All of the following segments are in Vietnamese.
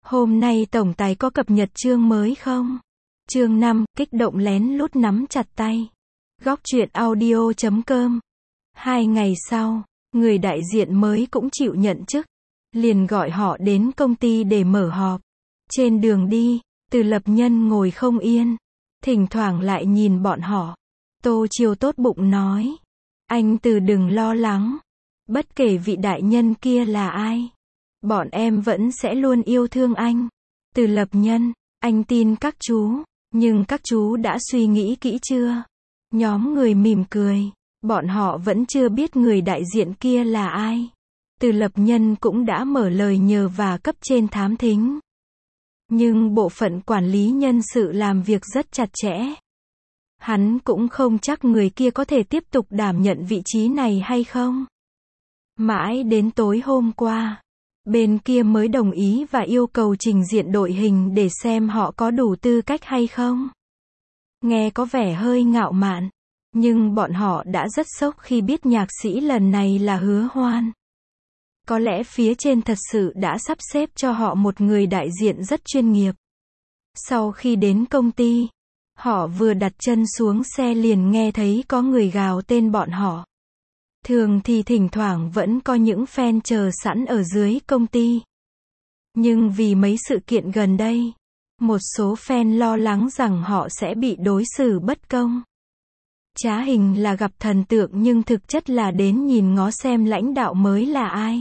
Hôm nay tổng tài có cập nhật chương mới không? Chương 5, kích động lén lút nắm chặt tay. Góc truyện audio.com. 2 ngày sau, người đại diện mới cũng chịu nhận chức. Liền gọi họ đến công ty để mở họp. Trên đường đi, Từ Lập Nhân ngồi không yên. Thỉnh thoảng lại nhìn bọn họ. Tô Chiêu tốt bụng nói. Anh Từ đừng lo lắng. Bất kể vị đại nhân kia là ai, bọn em vẫn sẽ luôn yêu thương anh. Từ Lập Nhân, anh tin các chú, nhưng các chú đã suy nghĩ kỹ chưa? Nhóm người mỉm cười, bọn họ vẫn chưa biết người đại diện kia là ai. Từ Lập Nhân cũng đã mở lời nhờ và cấp trên thám thính. Nhưng bộ phận quản lý nhân sự làm việc rất chặt chẽ. Hắn cũng không chắc người kia có thể tiếp tục đảm nhận vị trí này hay không. Mãi đến tối hôm qua, bên kia mới đồng ý và yêu cầu trình diện đội hình để xem họ có đủ tư cách hay không. Nghe có vẻ hơi ngạo mạn, nhưng bọn họ đã rất sốc khi biết nhạc sĩ lần này là Hứa Hoan. Có lẽ phía trên thật sự đã sắp xếp cho họ một người đại diện rất chuyên nghiệp. Sau khi đến công ty, họ vừa đặt chân xuống xe liền nghe thấy có người gào tên bọn họ. Thường thì thỉnh thoảng vẫn có những fan chờ sẵn ở dưới công ty. Nhưng vì mấy sự kiện gần đây, một số fan lo lắng rằng họ sẽ bị đối xử bất công. Trá hình là gặp thần tượng nhưng thực chất là đến nhìn ngó xem lãnh đạo mới là ai.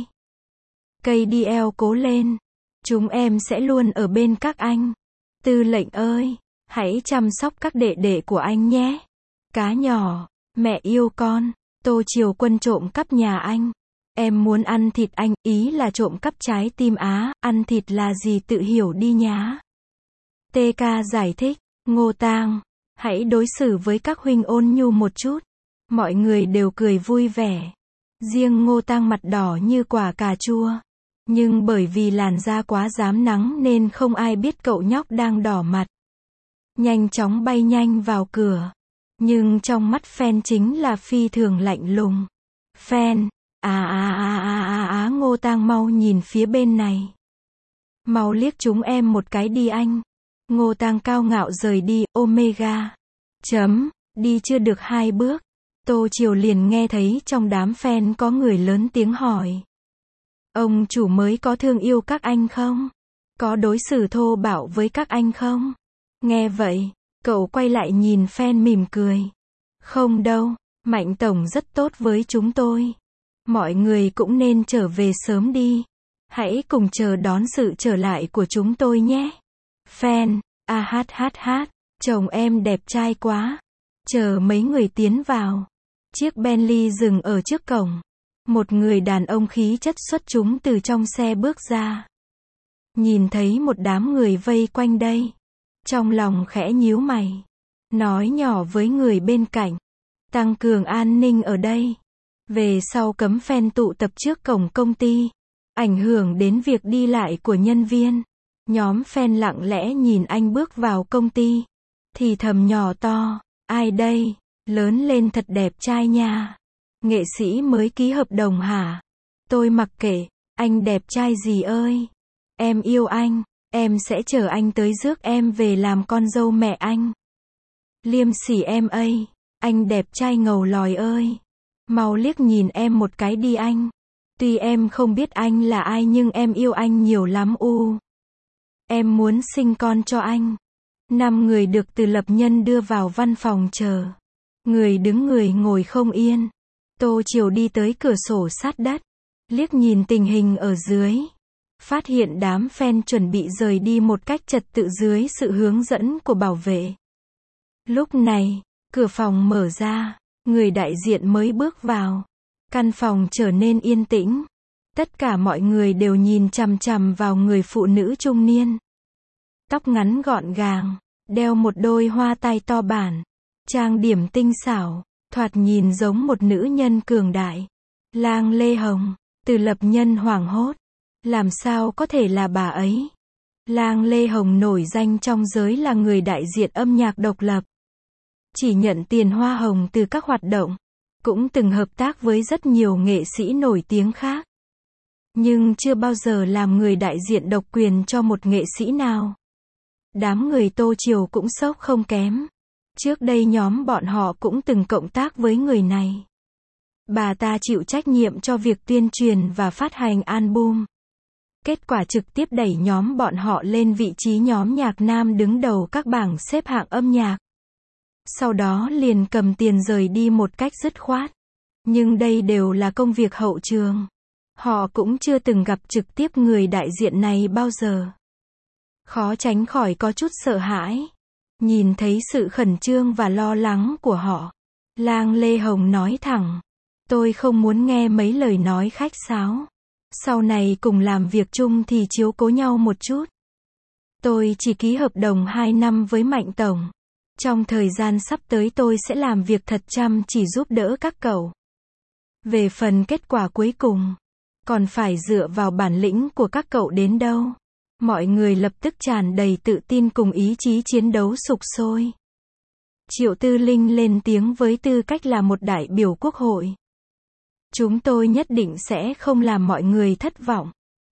KDL cố lên. Chúng em sẽ luôn ở bên các anh. Tư lệnh ơi, hãy chăm sóc các đệ đệ của anh nhé. Cá nhỏ, mẹ yêu con. Tô Chiêu Quân trộm cắp nhà anh. Em muốn ăn thịt anh, ý là trộm cắp trái tim á, ăn thịt là gì tự hiểu đi nhá. TK giải thích, Ngô Tang, hãy đối xử với các huynh ôn nhu một chút. Mọi người đều cười vui vẻ. Riêng Ngô Tang mặt đỏ như quả cà chua. Nhưng bởi vì làn da quá rám nắng nên không ai biết cậu nhóc đang đỏ mặt. Nhanh chóng bay nhanh vào cửa. Nhưng trong mắt fan chính là phi thường lạnh lùng. Fan, Ngô Tang mau nhìn phía bên này. Mau liếc chúng em một cái đi anh. Ngô Tang cao ngạo rời đi, Omega. Đi chưa được 2 bước. Tô Chiêu liền nghe thấy trong đám fan có người lớn tiếng hỏi. Ông chủ mới có thương yêu các anh không? Có đối xử thô bạo với các anh không? Nghe vậy, cậu quay lại nhìn fan mỉm cười. Không đâu, Mạnh Tổng rất tốt với chúng tôi. Mọi người cũng nên trở về sớm đi. Hãy cùng chờ đón sự trở lại của chúng tôi nhé. Fan, chồng em đẹp trai quá. Chờ mấy người tiến vào. Chiếc Bentley dừng ở trước cổng. Một người đàn ông khí chất xuất chúng từ trong xe bước ra. Nhìn thấy một đám người vây quanh đây. Trong lòng khẽ nhíu mày. Nói nhỏ với người bên cạnh. Tăng cường an ninh ở đây. Về sau cấm fan tụ tập trước cổng công ty. Ảnh hưởng đến việc đi lại của nhân viên. Nhóm fan lặng lẽ nhìn anh bước vào công ty. Thì thầm nhỏ to. Ai đây? Lớn lên thật đẹp trai nha. Nghệ sĩ mới ký hợp đồng hả? Tôi mặc kệ. Anh đẹp trai gì ơi? Em yêu anh. Em sẽ chờ anh tới rước em về làm con dâu mẹ anh. Liêm sỉ em ơi. Anh đẹp trai ngầu lòi ơi. Mau liếc nhìn em một cái đi anh. Tuy em không biết anh là ai nhưng em yêu anh nhiều lắm Em muốn sinh con cho anh. 5 người được Từ Lập Nhân đưa vào văn phòng chờ. Người đứng người ngồi không yên. Tô Chiêu đi tới cửa sổ sát đất. Liếc nhìn tình hình ở dưới. Phát hiện đám fan chuẩn bị rời đi một cách trật tự dưới sự hướng dẫn của bảo vệ. Lúc này, cửa phòng mở ra. Người đại diện mới bước vào. Căn phòng trở nên yên tĩnh. Tất cả mọi người đều nhìn chằm chằm vào người phụ nữ trung niên. Tóc ngắn gọn gàng, đeo một đôi hoa tai to bản. Trang điểm tinh xảo, thoạt nhìn giống một nữ nhân cường đại. Lang Lê Hồng. Từ Lập Nhân hoảng hốt. Làm sao có thể là bà ấy? Lang Lê Hồng nổi danh trong giới là người đại diện âm nhạc độc lập. Chỉ nhận tiền hoa hồng từ các hoạt động. Cũng từng hợp tác với rất nhiều nghệ sĩ nổi tiếng khác. nhưng chưa bao giờ làm người đại diện độc quyền cho một nghệ sĩ nào. Đám người Tô Triều cũng sốc không kém. Trước đây nhóm bọn họ cũng từng cộng tác với người này. Bà ta chịu trách nhiệm cho việc tuyên truyền và phát hành album. Kết quả trực tiếp đẩy nhóm bọn họ lên vị trí nhóm nhạc nam đứng đầu các bảng xếp hạng âm nhạc. Sau đó liền cầm tiền rời đi một cách dứt khoát. Nhưng đây đều là công việc hậu trường. Họ cũng chưa từng gặp trực tiếp người đại diện này bao giờ. Khó tránh khỏi có chút sợ hãi. Nhìn thấy sự khẩn trương và lo lắng của họ, Lang Lê Hồng nói thẳng. Tôi không muốn nghe mấy lời nói khách sáo. Sau này cùng làm việc chung thì chiếu cố nhau một chút. Tôi chỉ ký hợp đồng 2 năm với Mạnh Tổng. Trong thời gian sắp tới tôi sẽ làm việc thật chăm chỉ giúp đỡ các cậu. Về phần kết quả cuối cùng, còn phải dựa vào bản lĩnh của các cậu đến đâu. Mọi người lập tức tràn đầy tự tin cùng ý chí chiến đấu sục sôi. Triệu Tư Linh lên tiếng với tư cách là một đại biểu quốc hội. Chúng tôi nhất định sẽ không làm mọi người thất vọng.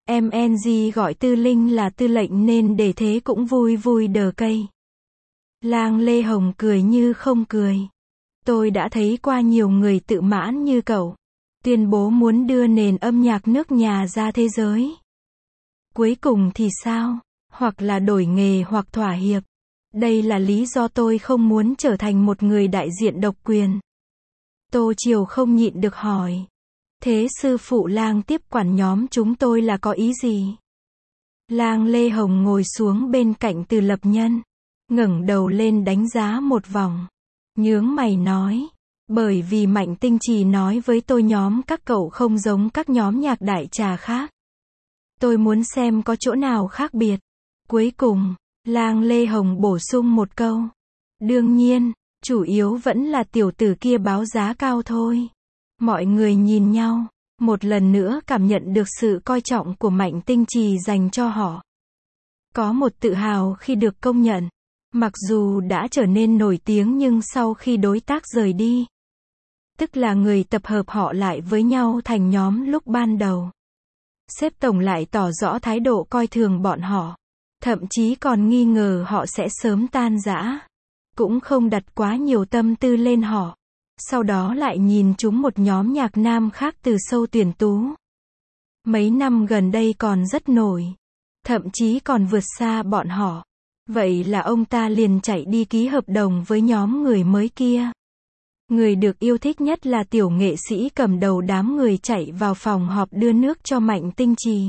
MNG gọi Tư Linh là tư lệnh nên để thế cũng vui vui đờ cây. Lang Lê Hồng cười như không cười. Tôi đã thấy qua nhiều người tự mãn như cậu. Tuyên bố muốn đưa nền âm nhạc nước nhà ra thế giới. Cuối cùng thì sao? Hoặc là đổi nghề hoặc thỏa hiệp. Đây là lý do tôi không muốn trở thành một người đại diện độc quyền. Tô Triều không nhịn được hỏi. Thế sư phụ Lang tiếp quản nhóm chúng tôi là có ý gì? Lang Lê Hồng ngồi xuống bên cạnh Từ Lập Nhân. Ngẩng đầu lên đánh giá một vòng. Nhướng mày nói. Bởi vì Mạnh Tinh Trì nói với tôi nhóm các cậu không giống các nhóm nhạc đại trà khác. Tôi muốn xem có chỗ nào khác biệt. Cuối cùng, Lang Lê Hồng bổ sung một câu. Đương nhiên, chủ yếu vẫn là tiểu tử kia báo giá cao thôi. Mọi người nhìn nhau, một lần nữa cảm nhận được sự coi trọng của Mạnh Tinh Trì dành cho họ. Có một tự hào khi được công nhận. Mặc dù đã trở nên nổi tiếng nhưng sau khi đối tác rời đi, tức là người tập hợp họ lại với nhau thành nhóm lúc ban đầu, sếp tổng lại tỏ rõ thái độ coi thường bọn họ. Thậm chí còn nghi ngờ họ sẽ sớm tan rã. Cũng không đặt quá nhiều tâm tư lên họ. Sau đó lại nhìn chúng một nhóm nhạc nam khác từ sâu tuyển tú. Mấy năm gần đây còn rất nổi. Thậm chí còn vượt xa bọn họ. Vậy là ông ta liền chạy đi ký hợp đồng với nhóm người mới kia. Người được yêu thích nhất là tiểu nghệ sĩ cầm đầu đám người chạy vào phòng họp đưa nước cho Mạnh Tinh Trì.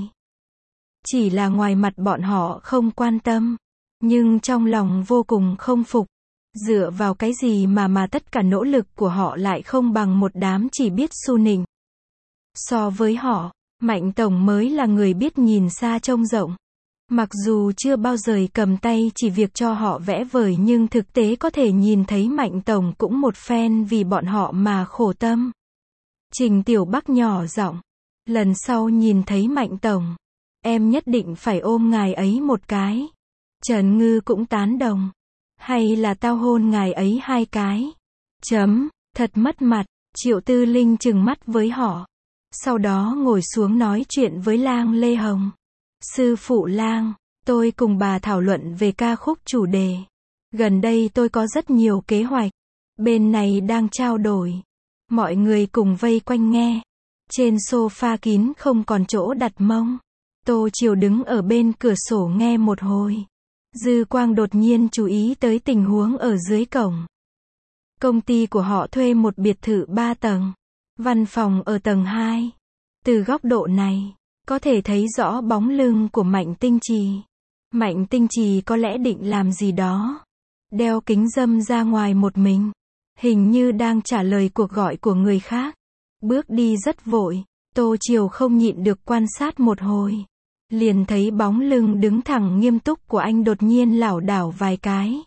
Chỉ là ngoài mặt bọn họ không quan tâm, nhưng trong lòng vô cùng không phục. Dựa vào cái gì mà tất cả nỗ lực của họ lại không bằng một đám chỉ biết xu nịnh. So với họ, Mạnh Tổng mới là người biết nhìn xa trông rộng. Mặc dù chưa bao giờ cầm tay chỉ việc cho họ vẽ vời nhưng thực tế có thể nhìn thấy Mạnh Tổng cũng một phen vì bọn họ mà khổ tâm. Trình Tiểu Bắc nhỏ giọng. Lần sau nhìn thấy Mạnh Tổng, em nhất định phải ôm ngài ấy một cái. Trần Ngư cũng tán đồng. Hay là tao hôn ngài ấy 2 cái. Thật mất mặt. Triệu Tư Linh trừng mắt với họ. Sau đó ngồi xuống nói chuyện với Lang Lê Hồng. Sư phụ Lang, tôi cùng bà thảo luận về ca khúc chủ đề. Gần đây tôi có rất nhiều kế hoạch. Bên này đang trao đổi. Mọi người cùng vây quanh nghe. Trên sofa kín không còn chỗ đặt mông. Tô Triều đứng ở bên cửa sổ nghe một hồi. Dư Quang đột nhiên chú ý tới tình huống ở dưới cổng. Công ty của họ thuê một biệt thự 3 tầng. Văn phòng ở tầng 2. Từ góc độ này, có thể thấy rõ bóng lưng của Mạnh Tinh Trì. Mạnh Tinh Trì có lẽ định làm gì đó. Đeo kính râm ra ngoài một mình. Hình như đang trả lời cuộc gọi của người khác. Bước đi rất vội. Tô Triều không nhịn được quan sát một hồi. Liền thấy bóng lưng đứng thẳng nghiêm túc của anh đột nhiên lảo đảo vài cái.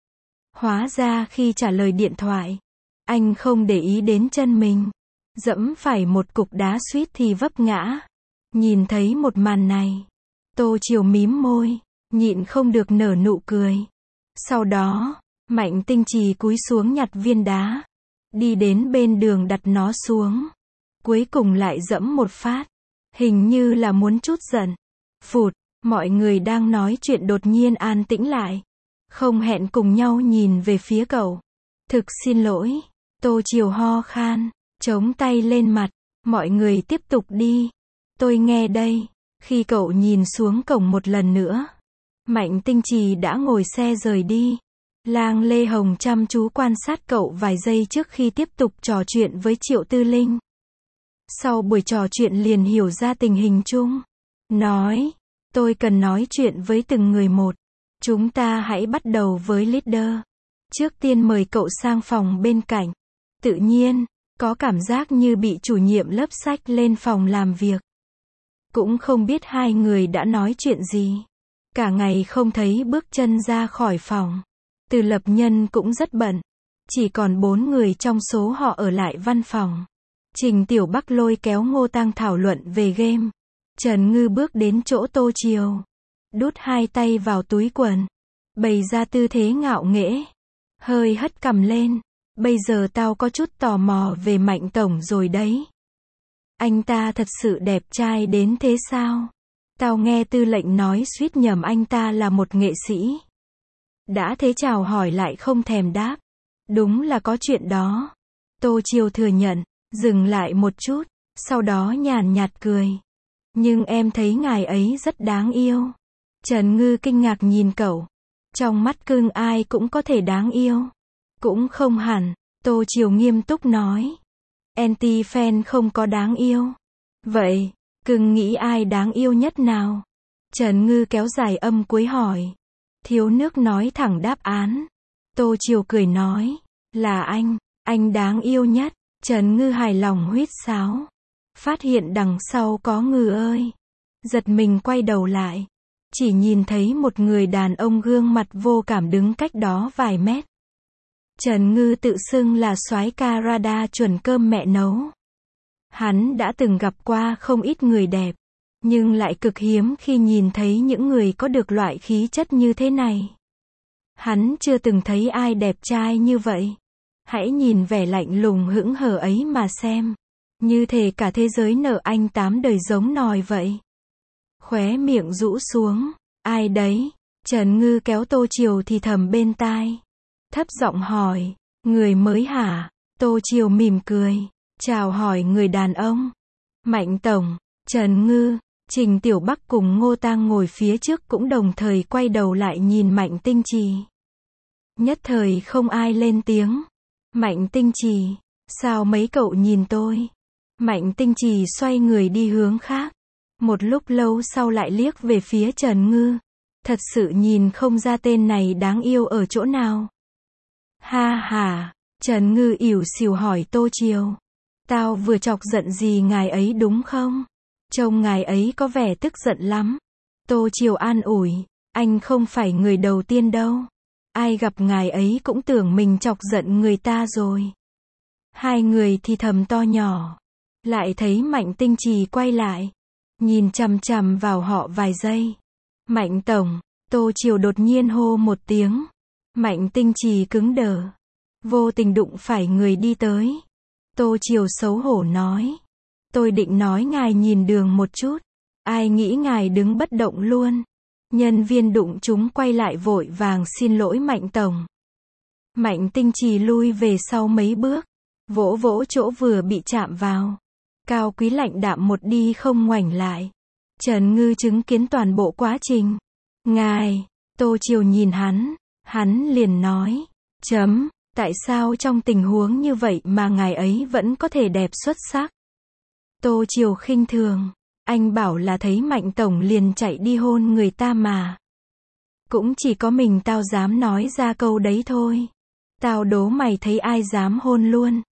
Hóa ra khi trả lời điện thoại, anh không để ý đến chân mình. Dẫm phải một cục đá suýt thì vấp ngã. Nhìn thấy một màn này, Tô Triều mím môi, nhịn không được nở nụ cười. Sau đó, Mạnh Tinh Trì cúi xuống nhặt viên đá. Đi đến bên đường đặt nó xuống. Cuối cùng lại dẫm một phát. Hình như là muốn trút giận. Phụt, mọi người đang nói chuyện đột nhiên an tĩnh lại. Không hẹn cùng nhau nhìn về phía cậu. Thực xin lỗi. Tô Chiều ho khan, chống tay lên mặt. Mọi người tiếp tục đi. Tôi nghe đây. Khi cậu nhìn xuống cổng một lần nữa, Mạnh Tinh Trì đã ngồi xe rời đi. Lang Lê Hồng chăm chú quan sát cậu vài giây trước khi tiếp tục trò chuyện với Triệu Tư Linh. Sau buổi trò chuyện liền hiểu ra tình hình chung. Nói, tôi cần nói chuyện với từng người một. Chúng ta hãy bắt đầu với leader. Trước tiên mời cậu sang phòng bên cạnh. Tự nhiên, có cảm giác như bị chủ nhiệm lớp xách lên phòng làm việc. Cũng không biết hai người đã nói chuyện gì. Cả ngày không thấy bước chân ra khỏi phòng. Từ Lập Nhân cũng rất bận. Chỉ còn 4 người trong số họ ở lại văn phòng. Trình Tiểu Bắc lôi kéo Ngô Tăng thảo luận về game. Trần Ngư bước đến chỗ Tô Chiều. Đút hai tay vào túi quần. Bày ra tư thế ngạo nghễ. Hơi hất cằm lên. Bây giờ tao có chút tò mò về Mạnh Tổng rồi đấy. Anh ta thật sự đẹp trai đến thế sao? Tao nghe Tư lệnh nói suýt nhầm anh ta là một nghệ sĩ. Đã thế chào hỏi lại không thèm đáp. Đúng là có chuyện đó. Tô Chiều thừa nhận, dừng lại một chút, sau đó nhàn nhạt cười. Nhưng em thấy ngài ấy rất đáng yêu. Trần Ngư kinh ngạc nhìn cậu. Trong mắt cưng ai cũng có thể đáng yêu. Cũng không hẳn, Tô Chiều nghiêm túc nói. Anti-fan không có đáng yêu. Vậy, cưng nghĩ ai đáng yêu nhất nào? Trần Ngư kéo dài âm cuối hỏi. Thiếu nước nói thẳng đáp án. Tô Chiều cười nói. Là anh đáng yêu nhất. Trần Ngư hài lòng huýt sáo. Phát hiện đằng sau có Ngư ơi. Giật mình quay đầu lại. Chỉ nhìn thấy một người đàn ông gương mặt vô cảm đứng cách đó vài mét. Trần Ngư tự xưng là soái ca radar chuẩn cơm mẹ nấu. Hắn đã từng gặp qua không ít người đẹp, nhưng lại cực hiếm khi nhìn thấy những người có được loại khí chất như thế này. Hắn chưa từng thấy ai đẹp trai như vậy. Hãy nhìn vẻ lạnh lùng hững hờ ấy mà xem. Như thể cả thế giới nợ anh 8 đời giống nòi vậy. Khóe miệng rũ xuống. Ai đấy? Trần Ngư kéo Tô Chiều thì thầm bên tai. Thấp giọng hỏi. Người mới hả? Tô Chiều mỉm cười. Chào hỏi người đàn ông. Mạnh Tổng. Trần Ngư, Trình Tiểu Bắc cùng Ngô Tang ngồi phía trước cũng đồng thời quay đầu lại nhìn Mạnh Tinh Trì. Nhất thời không ai lên tiếng. Mạnh Tinh Trì, sao mấy cậu nhìn tôi? Mạnh Tinh Trì xoay người đi hướng khác. Một lúc lâu sau lại liếc về phía Trần Ngư. Thật sự nhìn không ra tên này đáng yêu ở chỗ nào. Ha ha, Trần Ngư ỉu xìu hỏi Tô Chiều. Tao vừa chọc giận gì ngài ấy đúng không? Trông ngài ấy có vẻ tức giận lắm. Tô Chiều an ủi, anh không phải người đầu tiên đâu. Ai gặp ngài ấy cũng tưởng mình chọc giận người ta rồi. Hai người thì thầm to nhỏ. Lại thấy Mạnh Tinh Trì quay lại. Nhìn chằm chằm vào họ vài giây. Mạnh Tổng, Tô Chiều đột nhiên hô một tiếng. Mạnh Tinh Trì cứng đờ. Vô tình đụng phải người đi tới. Tô Chiều xấu hổ nói. Tôi định nói ngài nhìn đường một chút. Ai nghĩ ngài đứng bất động luôn. Nhân viên đụng chúng quay lại vội vàng xin lỗi Mạnh Tổng. Mạnh Tinh Trì lui về sau mấy bước. Vỗ vỗ chỗ vừa bị chạm vào. Cao quý lạnh đạm một đi không ngoảnh lại. Trần Ngư chứng kiến toàn bộ quá trình. Ngài, Tô Chiều nhìn hắn liền nói. Tại sao trong tình huống như vậy mà ngài ấy vẫn có thể đẹp xuất sắc? Tô Chiều khinh thường. Anh bảo là thấy Mạnh Tổng liền chạy đi hôn người ta mà. Cũng chỉ có mình tao dám nói ra câu đấy thôi. Tao đố mày thấy ai dám hôn luôn.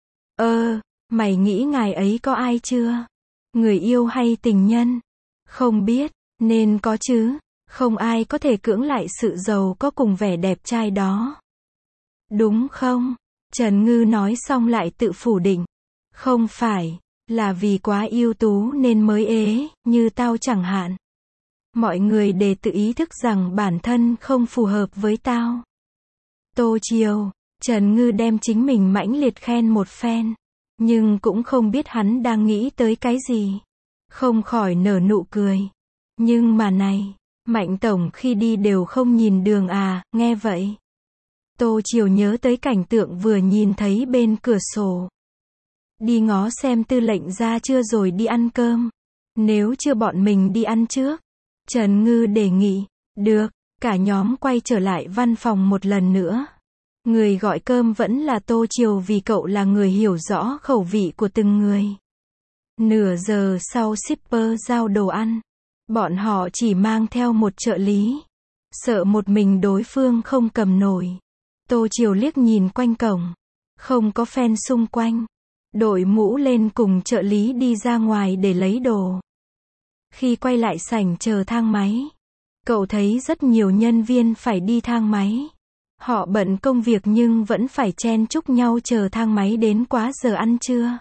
Mày nghĩ ngài ấy có ai chưa? Người yêu hay tình nhân? Không biết, nên có chứ. Không ai có thể cưỡng lại sự giàu có cùng vẻ đẹp trai đó. Đúng không? Trần Ngư nói xong lại tự phủ định. Không phải, là vì quá ưu tú nên mới ế, như tao chẳng hạn. Mọi người đều tự ý thức rằng bản thân không phù hợp với tao. Tô Chiều, Trần Ngư đem chính mình mãnh liệt khen một phen. Nhưng cũng không biết hắn đang nghĩ tới cái gì. Không khỏi nở nụ cười. Nhưng mà này, Mạnh tổng khi đi đều không nhìn đường à, nghe vậy. Tô Chiều nhớ tới cảnh tượng vừa nhìn thấy bên cửa sổ. Đi ngó xem Tư lệnh ra chưa rồi đi ăn cơm. Nếu chưa bọn mình đi ăn trước. Trần Ngư đề nghị. Được, cả nhóm quay trở lại văn phòng một lần nữa. Người gọi cơm vẫn là Tô Chiều vì cậu là người hiểu rõ khẩu vị của từng người. Nửa giờ sau shipper giao đồ ăn. Bọn họ chỉ mang theo một trợ lý. Sợ một mình đối phương không cầm nổi. Tô Chiều liếc nhìn quanh cổng. Không có fan xung quanh. Đội mũ lên cùng trợ lý đi ra ngoài để lấy đồ. Khi quay lại sảnh chờ thang máy, cậu thấy rất nhiều nhân viên phải đi thang máy. Họ bận công việc nhưng vẫn phải chen chúc nhau chờ thang máy đến quá giờ ăn trưa.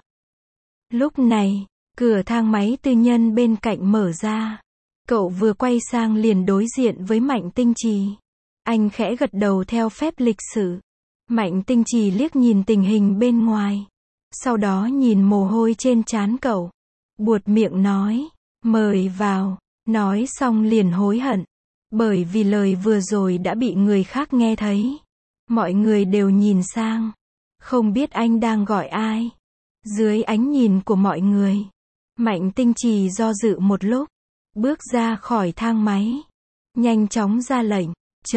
Lúc này, cửa thang máy tư nhân bên cạnh mở ra. Cậu vừa quay sang liền đối diện với Mạnh Tinh Trì. Anh khẽ gật đầu theo phép lịch sự. Mạnh Tinh Trì liếc nhìn tình hình bên ngoài. Sau đó nhìn mồ hôi trên trán cậu. Buột miệng nói, mời vào. Nói xong liền hối hận. Bởi vì lời vừa rồi đã bị người khác nghe thấy. Mọi người đều nhìn sang. Không biết anh đang gọi ai. Dưới ánh nhìn của mọi người, Mạnh Tinh Trì do dự một lúc. Bước ra khỏi thang máy. Nhanh chóng ra lệnh.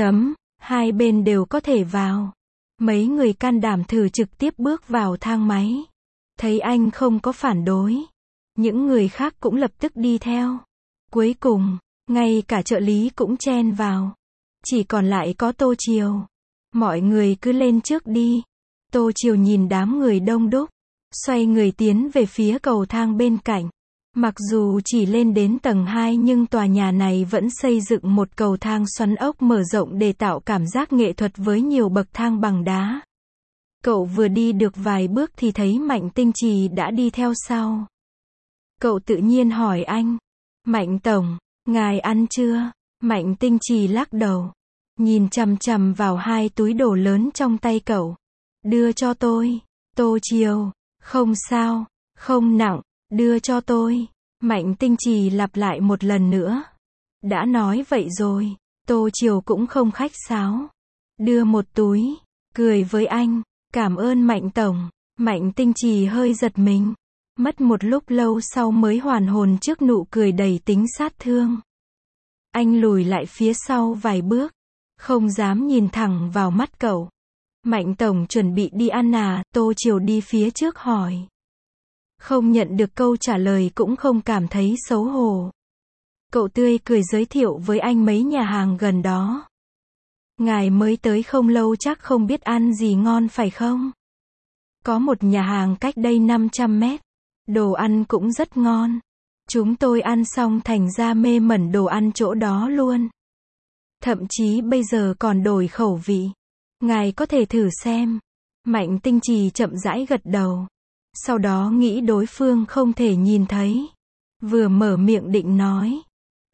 Hai bên đều có thể vào. Mấy người can đảm thử trực tiếp bước vào thang máy. Thấy anh không có phản đối. Những người khác cũng lập tức đi theo. Cuối cùng, ngay cả trợ lý cũng chen vào. Chỉ còn lại có Tô Chiều. Mọi người cứ lên trước đi. Tô Chiều nhìn đám người đông đúc. Xoay người tiến về phía cầu thang bên cạnh. Mặc dù chỉ lên đến tầng 2 nhưng tòa nhà này vẫn xây dựng một cầu thang xoắn ốc mở rộng để tạo cảm giác nghệ thuật với nhiều bậc thang bằng đá. Cậu vừa đi được vài bước thì thấy Mạnh Tinh Trì đã đi theo sau. Cậu tự nhiên hỏi anh. Mạnh tổng, ngài ăn chưa? Mạnh Tinh Trì lắc đầu. Nhìn chằm chằm vào hai túi đồ lớn trong tay cậu. Đưa cho tôi. Tô Chiều. Không sao. Không nặng. Đưa cho tôi. Mạnh Tinh Trì lặp lại một lần nữa. Đã nói vậy rồi. Tô Chiều cũng không khách sáo. Đưa một túi. Cười với anh. Cảm ơn Mạnh tổng. Mạnh Tinh Trì hơi giật mình. Mất một lúc lâu sau mới hoàn hồn trước nụ cười đầy tính sát thương. Anh lùi lại phía sau vài bước. Không dám nhìn thẳng vào mắt cậu. Mạnh tổng chuẩn bị đi ăn à? Tô Chiều đi phía trước hỏi. Không nhận được câu trả lời cũng không cảm thấy xấu hổ. Cậu tươi cười giới thiệu với anh mấy nhà hàng gần đó. Ngài mới tới không lâu chắc không biết ăn gì ngon phải không? Có một nhà hàng cách đây 500 mét. Đồ ăn cũng rất ngon. Chúng tôi ăn xong thành ra mê mẩn đồ ăn chỗ đó luôn. Thậm chí bây giờ còn đổi khẩu vị. Ngài có thể thử xem. Mạnh Tinh Trì chậm rãi gật đầu. Sau đó nghĩ đối phương không thể nhìn thấy. Vừa mở miệng định nói.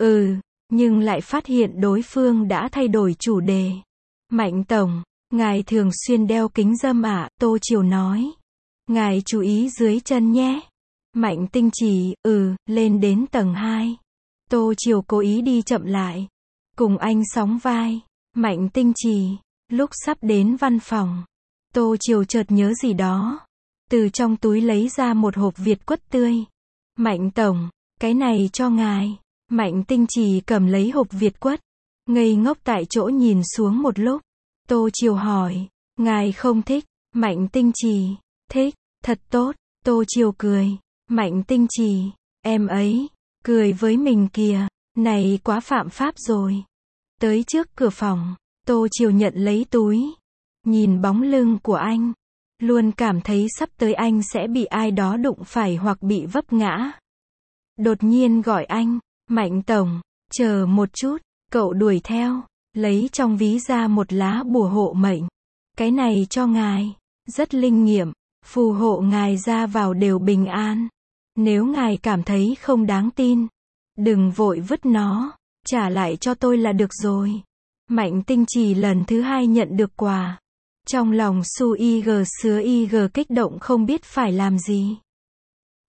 Nhưng lại phát hiện đối phương đã thay đổi chủ đề. Mạnh tổng, ngài thường xuyên đeo kính râm à? Tô Chiều nói. Ngài chú ý dưới chân nhé. Mạnh Tinh Trì, lên đến tầng 2. Tô Chiều cố ý đi chậm lại. Cùng anh sóng vai. Mạnh Tinh Trì, lúc sắp đến văn phòng. Tô Chiều chợt nhớ gì đó. Từ trong túi lấy ra một hộp Việt quất tươi. Mạnh tổng, cái này cho ngài. Mạnh Tinh Trì cầm lấy hộp Việt quất. Ngây ngốc tại chỗ nhìn xuống một lúc. Tô Chiều hỏi, ngài không thích? Mạnh Tinh Trì, thích, thật tốt. Tô Chiều cười. Mạnh Tinh Trì, em ấy, cười với mình kìa, này quá phạm pháp rồi. Tới trước cửa phòng, Tô Chiều nhận lấy túi. Nhìn bóng lưng của anh. Luôn cảm thấy sắp tới anh sẽ bị ai đó đụng phải hoặc bị vấp ngã. Đột nhiên gọi anh, Mạnh tổng, chờ một chút, cậu đuổi theo, lấy trong ví ra một lá bùa hộ mệnh. Cái này cho ngài, rất linh nghiệm, phù hộ ngài ra vào đều bình an. Nếu ngài cảm thấy không đáng tin, đừng vội vứt nó, trả lại cho tôi là được rồi. Mạnh Tinh Trì lần thứ 2 nhận được quà. Trong lòng su ig sứa ig kích động không biết phải làm gì.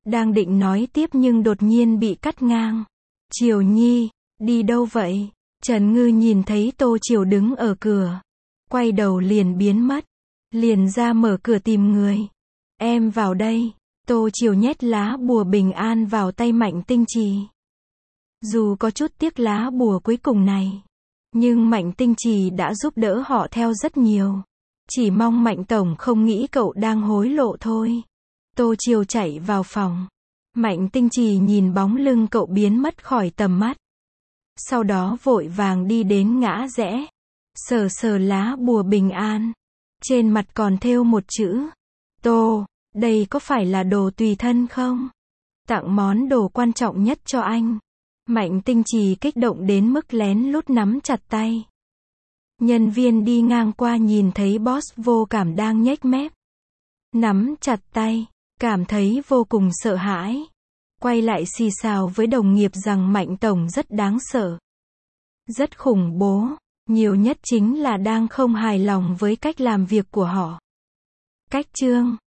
Đang định nói tiếp nhưng đột nhiên bị cắt ngang. Triều Nhi, đi đâu vậy? Trần Ngư nhìn thấy Tô Triều đứng ở cửa. Quay đầu liền biến mất. Liền ra mở cửa tìm người. Em vào đây. Tô Triều nhét lá bùa bình an vào tay Mạnh Tinh Trì. Dù có chút tiếc lá bùa cuối cùng này, nhưng Mạnh Tinh Trì đã giúp đỡ họ theo rất nhiều. Chỉ mong Mạnh Tổng không nghĩ cậu đang hối lộ thôi. Tô Triều chạy vào phòng. Mạnh Tinh Trì nhìn bóng lưng cậu biến mất khỏi tầm mắt. Sau đó vội vàng đi đến ngã rẽ. Sờ sờ lá bùa bình an. Trên mặt còn thêu một chữ. Tô, đây có phải là đồ tùy thân không? Tặng món đồ quan trọng nhất cho anh. Mạnh Tinh Trì kích động đến mức lén lút nắm chặt tay. Nhân viên đi ngang qua nhìn thấy boss vô cảm đang nhếch mép. Nắm chặt tay, cảm thấy vô cùng sợ hãi. Quay lại xì xào với đồng nghiệp rằng Mạnh Tổng rất đáng sợ. Rất khủng bố, nhiều nhất chính là đang không hài lòng với cách làm việc của họ. Cách chương